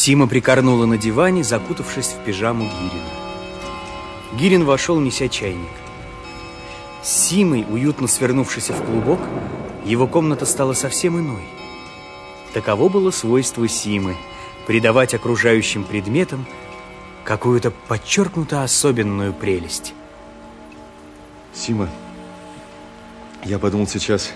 Сима прикорнула на диване, закутавшись в пижаму Гирина. Гирин вошел, неся чайник. С Симой, уютно свернувшись в клубок, его комната стала совсем иной. Таково было свойство Симы – придавать окружающим предметам какую-то подчеркнуто особенную прелесть. Сима, я подумал сейчас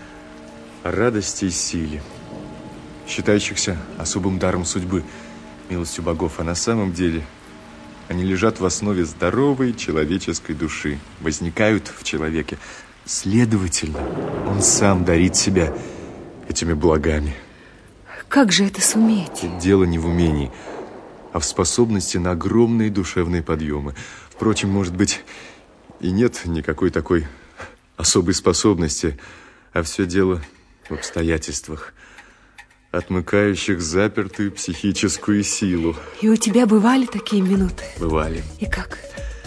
о радости и силе, считающихся особым даром судьбы, милостью богов, а на самом деле они лежат в основе здоровой человеческой души, возникают в человеке. Следовательно, он сам дарит себя этими благами. Как же это суметь? Дело не в умении, а в способности на огромные душевные подъемы. Впрочем, может быть, и нет никакой такой особой способности, а все дело в обстоятельствах, отмыкающих запертую психическую силу. И у тебя бывали такие минуты? Бывали. И как?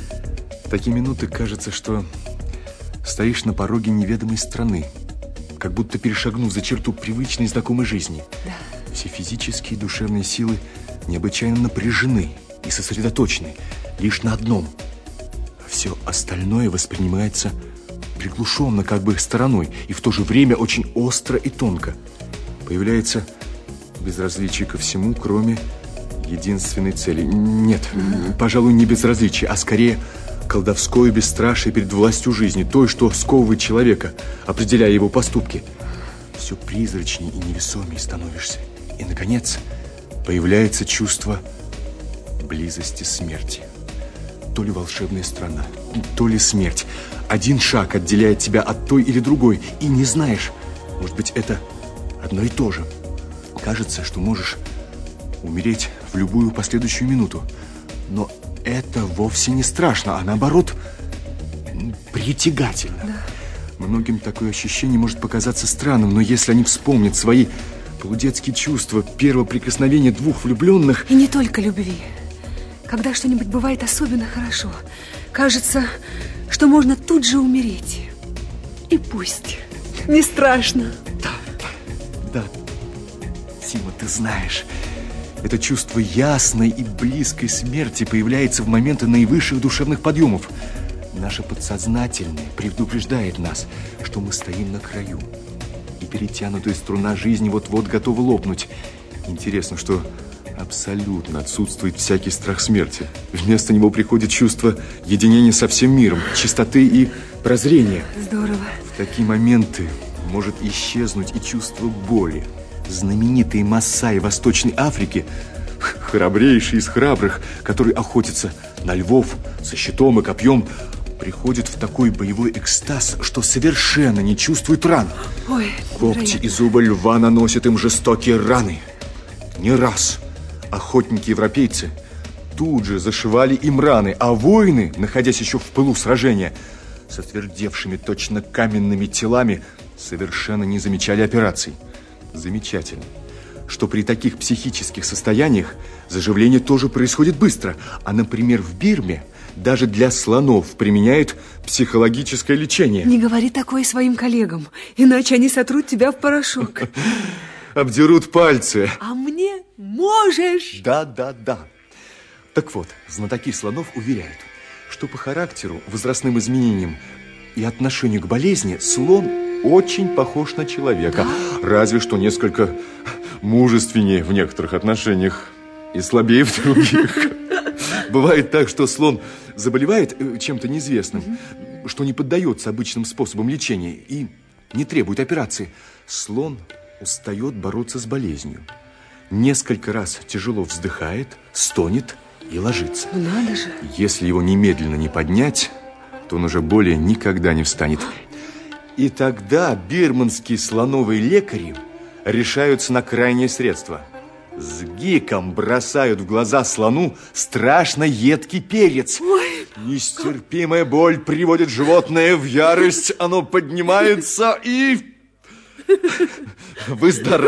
В такие минуты кажется, что стоишь на пороге неведомой страны, как будто перешагнув за черту привычной и знакомой жизни. Да. Все физические и душевные силы необычайно напряжены и сосредоточены лишь на одном. А все остальное воспринимается приглушенно, как бы стороной, и в то же время очень остро и тонко. Появляется безразличие ко всему, кроме единственной цели. Нет, пожалуй, не безразличие, а скорее колдовское бесстрашие перед властью жизни, той, что сковывает человека, определяя его поступки. Все призрачнее и невесомее становишься. И, наконец, появляется чувство близости смерти. То ли волшебная страна, то ли смерть. Один шаг отделяет тебя от той или другой, и не знаешь, может быть, это одно и то же. Кажется, что можешь умереть в любую последующую минуту. Но это вовсе не страшно, а наоборот притягательно. Да. Многим такое ощущение может показаться странным, но если они вспомнят свои полудетские чувства, первого прикосновения двух влюбленных... И не только любви. Когда что-нибудь бывает особенно хорошо, кажется, что можно тут же умереть. И пусть. Не страшно. Да, Сима, ты знаешь, это чувство ясной и близкой смерти появляется в моменты наивысших душевных подъемов. Наше подсознательное предупреждает нас, что мы стоим на краю, и перетянутая струна жизни вот-вот готова лопнуть. Интересно, что абсолютно отсутствует всякий страх смерти. Вместо него приходит чувство единения со всем миром, чистоты и прозрения. Здорово. В такие моменты может исчезнуть и чувство боли. Знаменитые Маасаи Восточной Африки, храбрейший из храбрых, который охотится на львов со щитом и копьем, приходит в такой боевой экстаз, что совершенно не чувствует ран. Ой, когти и зубы льва наносят им жестокие раны. Не раз охотники-европейцы тут же зашивали им раны, а воины, находясь еще в пылу сражения, с отвердевшими точно каменными телами, совершенно не замечали операций. Замечательно, что при таких психических состояниях заживление тоже происходит быстро. А, например, в Бирме даже для слонов применяют психологическое лечение. Не говори такое своим коллегам, иначе они сотрут тебя в порошок. Обдерут пальцы. А мне можешь. Да. Так вот, знатоки слонов уверяют, что по характеру, возрастным изменениям и отношению к болезни слон очень похож на человека, разве что несколько мужественнее в некоторых отношениях и слабее в других. Бывает так, что слон заболевает чем-то неизвестным, что не поддается обычным способам лечения и не требует операции. Слон устает бороться с болезнью. Несколько раз тяжело вздыхает, стонет и ложится. Надо же. Если его немедленно не поднять, то он уже более никогда не встанет. И тогда бирманские слоновые лекари решаются на крайнее средство. С гиком бросают в глаза слону страшно едкий перец. Ой. Нестерпимая боль приводит животное в ярость. Оно поднимается и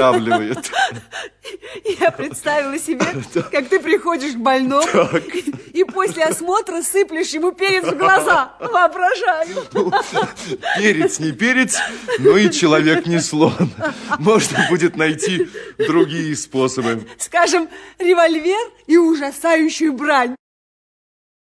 выздоравливает. Я представила себе, как ты приходишь к больному и после осмотра сыплешь ему перец в глаза. Воображаю. Перец не перец, но и человек не слон. Можно будет найти другие способы. Скажем, револьвер и ужасающую брань.